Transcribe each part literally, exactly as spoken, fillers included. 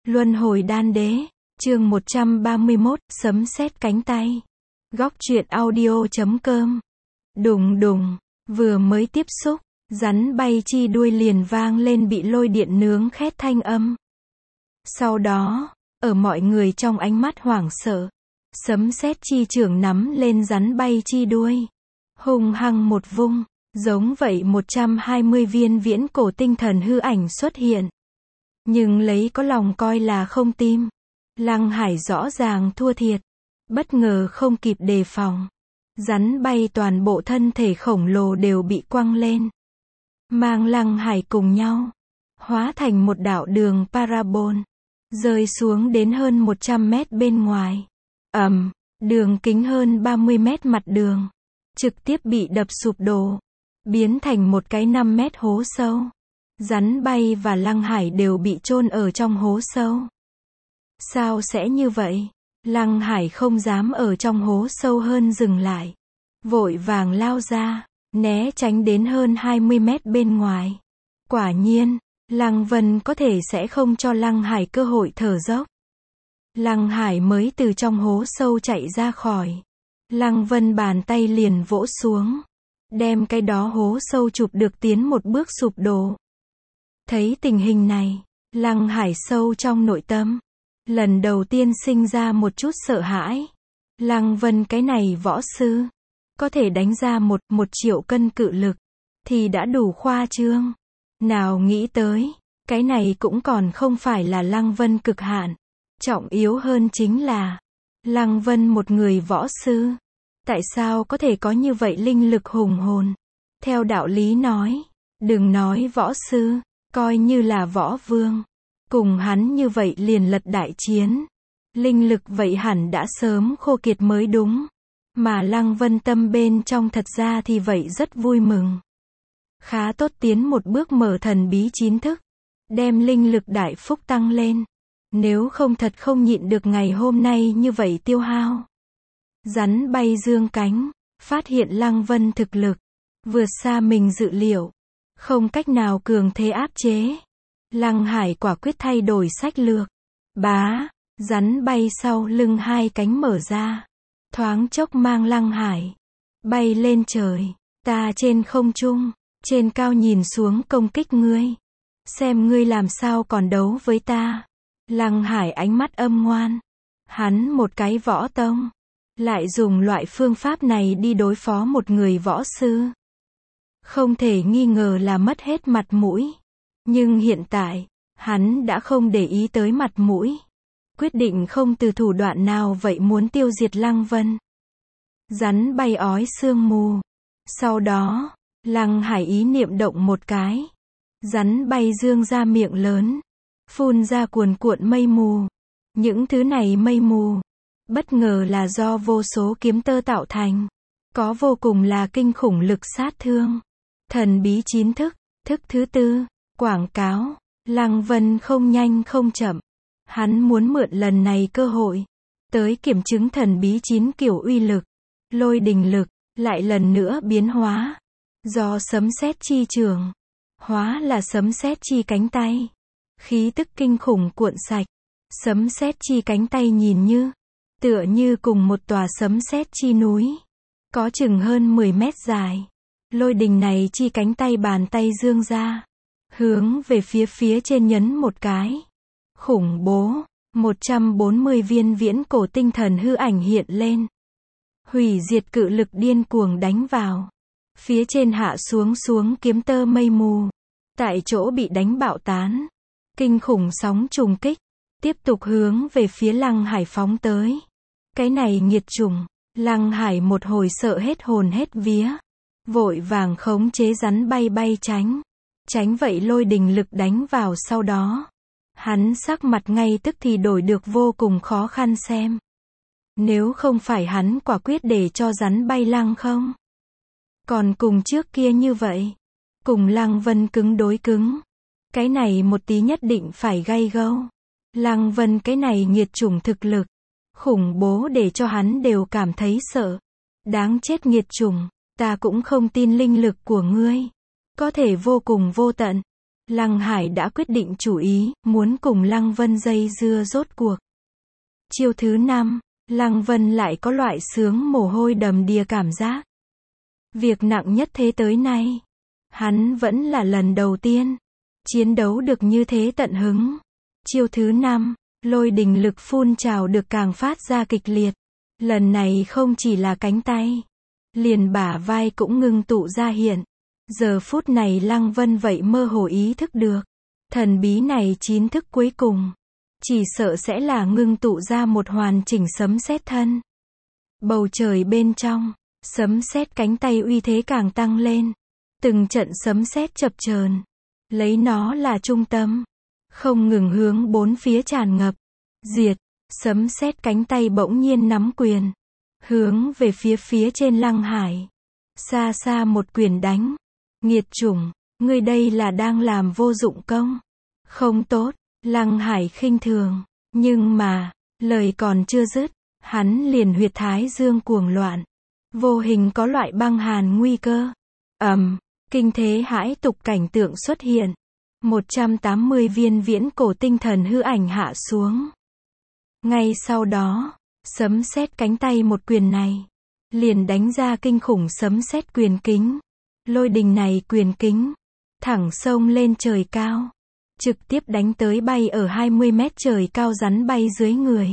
Luân hồi đan đế, chương một trăm ba mươi mốt, sấm sét cánh tay. Góc truyện audio chấm com. Đùng đùng, vừa mới tiếp xúc, rắn bay chi đuôi liền vang lên bị lôi điện nướng khét thanh âm. Sau đó, ở mọi người trong ánh mắt hoảng sợ, sấm sét chi chưởng nắm lên rắn bay chi đuôi, hung hăng một vung, giống vậy một trăm hai mươi viên viễn cổ tinh thần hư ảnh xuất hiện. Nhưng lấy có lòng coi là không tim. Lăng Hải rõ ràng thua thiệt. Bất ngờ không kịp đề phòng. Rắn bay toàn bộ thân thể khổng lồ đều bị quăng lên. Mang Lăng Hải cùng nhau. Hóa thành một đạo đường parabol. Rơi xuống đến hơn một trăm mét bên ngoài. Ầm, đường kính hơn ba mươi mét mặt đường. Trực tiếp bị đập sụp đổ. Biến thành một cái năm mét hố sâu. Rắn bay và Lăng Hải đều bị chôn ở trong hố sâu. Sao sẽ như vậy? Lăng Hải không dám ở trong hố sâu hơn dừng lại. Vội vàng lao ra, né tránh đến hơn hai mươi mét bên ngoài. Quả nhiên, Lăng Vân có thể sẽ không cho Lăng Hải cơ hội thở dốc. Lăng Hải mới từ trong hố sâu chạy ra khỏi. Lăng Vân bàn tay liền vỗ xuống. Đem cái đó hố sâu chụp được tiến một bước sụp đổ. Thấy tình hình này, Lăng Hải sâu trong nội tâm. Lần đầu tiên sinh ra một chút sợ hãi. Lăng Vân cái này võ sư. Có thể đánh ra một, một triệu cân cự lực. Thì đã đủ khoa trương. Nào nghĩ tới. Cái này cũng còn không phải là Lăng Vân cực hạn. Trọng yếu hơn chính là. Lăng Vân một người võ sư. Tại sao có thể có như vậy linh lực hùng hồn? Theo đạo lý nói. Đừng nói võ sư. Coi như là võ vương. Cùng hắn như vậy liền lật đại chiến. Linh lực vậy hẳn đã sớm khô kiệt mới đúng. Mà Lăng Vân tâm bên trong thật ra thì vậy rất vui mừng. Khá tốt tiến một bước mở thần bí chín thức. Đem linh lực đại phúc tăng lên. Nếu không thật không nhịn được ngày hôm nay như vậy tiêu hao. Rắn bay dương cánh. Phát hiện Lăng Vân thực lực. Vượt xa mình dự liệu. Không cách nào cường thế áp chế. Lăng Hải quả quyết thay đổi sách lược. Bá, rắn bay sau lưng hai cánh mở ra. Thoáng chốc mang Lăng Hải. Bay lên trời. Ta trên không trung. Trên cao nhìn xuống công kích ngươi. Xem ngươi làm sao còn đấu với ta. Lăng Hải ánh mắt âm ngoan. Hắn một cái võ tông. Lại dùng loại phương pháp này đi đối phó một người võ sư. Không thể nghi ngờ là mất hết mặt mũi. Nhưng hiện tại, hắn đã không để ý tới mặt mũi. Quyết định không từ thủ đoạn nào vậy muốn tiêu diệt Lăng Vân. Rắn bay ói sương mù. Sau đó, Lăng Hải ý niệm động một cái. Rắn bay dương ra miệng lớn. Phun ra cuồn cuộn mây mù. Những thứ này mây mù. Bất ngờ là do vô số kiếm tơ tạo thành. Có vô cùng là kinh khủng lực sát thương. Thần bí chín thức. Thức thứ tư. Quảng cáo. Lăng Vân không nhanh không chậm. Hắn muốn mượn lần này cơ hội. Tới kiểm chứng thần bí chín kiểu uy lực. Lôi đình lực. Lại lần nữa biến hóa. Do sấm sét chi trường. Hóa là sấm sét chi cánh tay. Khí tức kinh khủng cuộn sạch. Sấm sét chi cánh tay nhìn như. Tựa như cùng một tòa sấm sét chi núi. Có chừng hơn mười mét dài. Lôi đình này chi cánh tay bàn tay dương ra. Hướng về phía phía trên nhấn một cái. Khủng bố. một trăm bốn mươi viên viễn cổ tinh thần hư ảnh hiện lên. Hủy diệt cự lực điên cuồng đánh vào. Phía trên hạ xuống xuống kiếm tơ mây mù. Tại chỗ bị đánh bạo tán. Kinh khủng sóng trùng kích. Tiếp tục hướng về phía Lăng Hải phóng tới. Cái này nghiệt chủng. Lăng Hải một hồi sợ hết hồn hết vía. Vội vàng khống chế rắn bay bay tránh. Tránh vậy lôi đình lực đánh vào sau đó. Hắn sắc mặt ngay tức thì đổi được vô cùng khó khăn xem. Nếu không phải hắn quả quyết để cho rắn bay lăng không. Còn cùng trước kia như vậy. Cùng Lăng Vân cứng đối cứng. Cái này một tí nhất định phải gay gâu. Lăng Vân cái này nghiệt chủng thực lực. Khủng bố để cho hắn đều cảm thấy sợ. Đáng chết nghiệt chủng. Ta cũng không tin linh lực của ngươi. Có thể vô cùng vô tận. Lăng Hải đã quyết định chủ ý, muốn cùng Lăng Vân dây dưa rốt cuộc. Chiêu thứ năm, Lăng Vân lại có loại sướng mồ hôi đầm đìa cảm giác. Việc nặng nhất thế tới nay, hắn vẫn là lần đầu tiên chiến đấu được như thế tận hứng. Chiêu thứ năm, lôi đình lực phun trào được càng phát ra kịch liệt. Lần này không chỉ là cánh tay, liền bả vai cũng ngưng tụ ra hiện. Giờ phút này Lăng Vân vậy mơ hồ ý thức được, thần bí này chín thức cuối cùng, chỉ sợ sẽ là ngưng tụ ra một hoàn chỉnh sấm sét thân. Bầu trời bên trong, sấm sét cánh tay uy thế càng tăng lên. Từng trận sấm sét chập chờn, lấy nó là trung tâm, không ngừng hướng bốn phía tràn ngập. Diệt, sấm sét cánh tay bỗng nhiên nắm quyền, hướng về phía phía trên Lăng Hải. Xa xa một quyền đánh. Nghiệt chủng, ngươi đây là đang làm vô dụng công. Không tốt, Lăng Hải khinh thường. Nhưng mà, lời còn chưa dứt, hắn liền huyệt thái dương cuồng loạn. Vô hình có loại băng hàn nguy cơ. Ầm, kinh thế hãi tục cảnh tượng xuất hiện. một trăm tám mươi viên viễn cổ tinh thần hư ảnh hạ xuống. Ngay sau đó, sấm sét cánh tay một quyền này, liền đánh ra kinh khủng sấm sét quyền kính. Lôi đình này quyền kính, thẳng xông lên trời cao, trực tiếp đánh tới bay ở hai mươi mét trời cao rắn bay dưới người.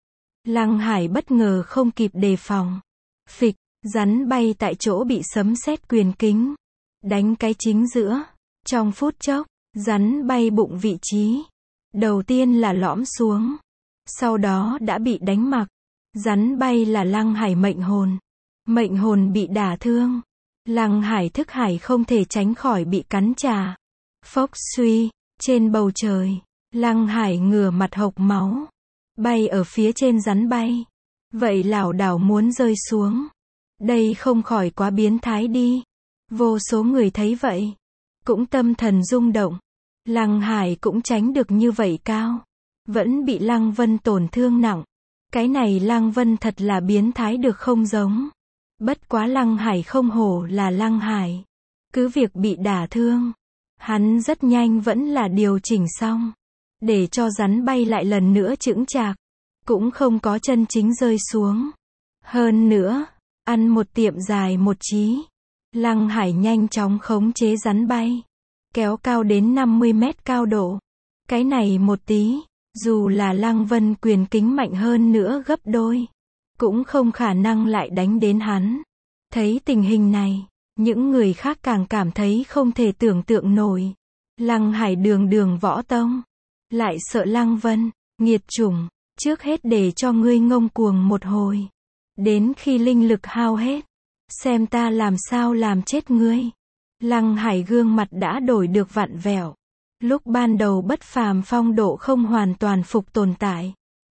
Lăng Hải bất ngờ không kịp đề phòng. Phịch, rắn bay tại chỗ bị sấm sét quyền kính đánh cái chính giữa. Trong phút chốc, rắn bay bụng vị trí, đầu tiên là lõm xuống, sau đó đã bị đánh mặc. Rắn bay là Lăng Hải mệnh hồn. Mệnh hồn bị đả thương. Lăng Hải thức hải không thể tránh khỏi bị cắn trả. Phốc suy, trên bầu trời, Lăng Hải ngửa mặt hộc máu, bay ở phía trên rắn bay. Vậy lảo đảo muốn rơi xuống. Đây không khỏi quá biến thái đi. Vô số người thấy vậy, cũng tâm thần rung động. Lăng Hải cũng tránh được như vậy cao, vẫn bị Lăng Vân tổn thương nặng. Cái này Lăng Vân thật là biến thái được không giống. Bất quá Lăng Hải không hổ là Lăng Hải. Cứ việc bị đả thương, hắn rất nhanh vẫn là điều chỉnh xong, để cho rắn bay lại lần nữa chững chạc, cũng không có chân chính rơi xuống. Hơn nữa, ăn một tiệm dài một chí, Lăng Hải nhanh chóng khống chế rắn bay, kéo cao đến năm mươi mét cao độ. Cái này một tí, dù là Lăng Vân quyền kính mạnh hơn nữa gấp đôi, cũng không khả năng lại đánh đến hắn. Thấy tình hình này, những người khác càng cảm thấy không thể tưởng tượng nổi. Lăng Hải đường đường võ tông, lại sợ Lăng Vân, nghiệt chủng, trước hết để cho ngươi ngông cuồng một hồi. Đến khi linh lực hao hết, xem ta làm sao làm chết ngươi. Lăng Hải gương mặt đã đổi được vặn vẹo. Lúc ban đầu bất phàm phong độ không hoàn toàn phục tồn tại.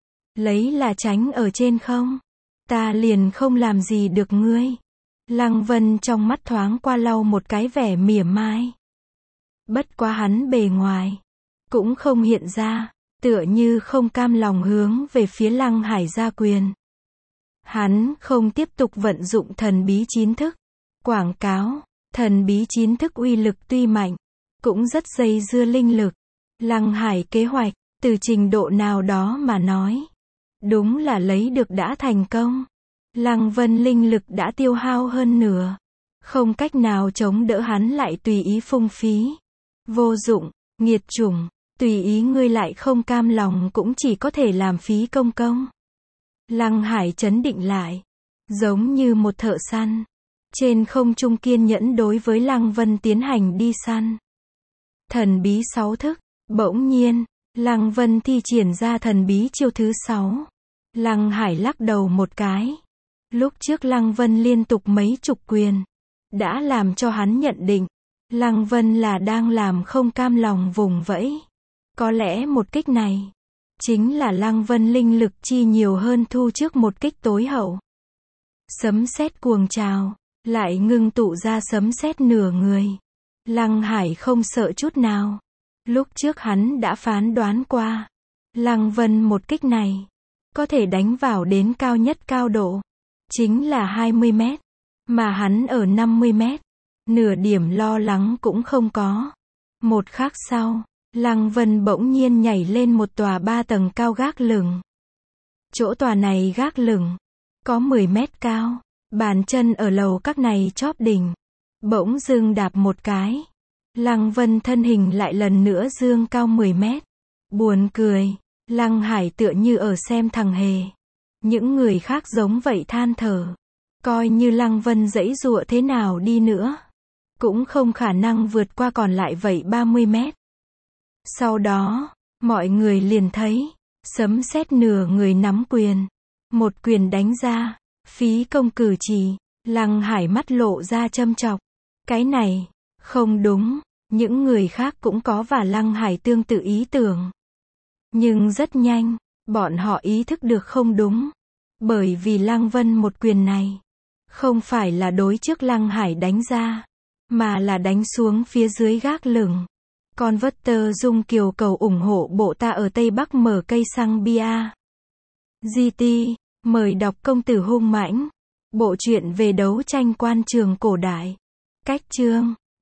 Lấy là tránh ở trên không, ta liền không làm gì được ngươi. Lăng Vân trong mắt thoáng qua lau một cái vẻ mỉa mai. Bất quá hắn bề ngoài, cũng không hiện ra, tựa như không cam lòng hướng về phía Lăng Hải ra quyền. Hắn không tiếp tục vận dụng thần bí chín thức. Quảng cáo, thần bí chín thức uy lực tuy mạnh, cũng rất dây dưa linh lực. Lăng Hải kế hoạch, từ trình độ nào đó mà nói, đúng là lấy được đã thành công. Lăng Vân linh lực đã tiêu hao hơn nửa, không cách nào chống đỡ hắn lại tùy ý phung phí. Vô dụng, nghiệt chủng, tùy ý ngươi lại không cam lòng cũng chỉ có thể làm phí công công. Lăng Hải trấn định lại, giống như một thợ săn, trên không trung kiên nhẫn đối với Lăng Vân tiến hành đi săn. Thần bí sáu thức, bỗng nhiên, Lăng Vân thi triển ra thần bí chiêu thứ sáu. Lăng Hải lắc đầu một cái. Lúc trước Lăng Vân liên tục mấy chục quyền, đã làm cho hắn nhận định, Lăng Vân là đang làm không cam lòng vùng vẫy. Có lẽ một kích này, chính là Lăng Vân linh lực chi nhiều hơn thu trước một kích tối hậu. Sấm sét cuồng trào, lại ngưng tụ ra sấm sét nửa người. Lăng Hải không sợ chút nào. Lúc trước hắn đã phán đoán qua, Lăng Vân một kích này, có thể đánh vào đến cao nhất cao độ, chính là hai mươi mét, mà hắn ở năm mươi mét, nửa điểm lo lắng cũng không có. Một khắc sau, Lăng Vân bỗng nhiên nhảy lên một tòa ba tầng cao gác lửng. Chỗ tòa này gác lửng, có mười mét cao, bàn chân ở lầu các này chóp đỉnh. Bỗng dưng đạp một cái. Lăng Vân thân hình lại lần nữa dương cao mười mét. Buồn cười, Lăng Hải tựa như ở xem thằng hề. Những người khác giống vậy than thở. Coi như Lăng Vân giãy giụa thế nào đi nữa, cũng không khả năng vượt qua còn lại vậy ba mươi mét. Sau đó, mọi người liền thấy, sấm sét nửa người nắm quyền. Một quyền đánh ra, phí công cử chỉ, Lăng Hải mắt lộ ra châm chọc. Cái này, không đúng, những người khác cũng có và Lăng Hải tương tự ý tưởng. Nhưng rất nhanh, bọn họ ý thức được không đúng. Bởi vì Lăng Vân một quyền này, không phải là đối trước Lăng Hải đánh ra, mà là đánh xuống phía dưới gác lửng. Converter Dung Kiều cầu ủng hộ bộ ta ở Tây Bắc mở cây xăng bia. giê tê, mời đọc Công tử hung mãnh. Bộ truyện về đấu tranh quan trường cổ đại. Cách chương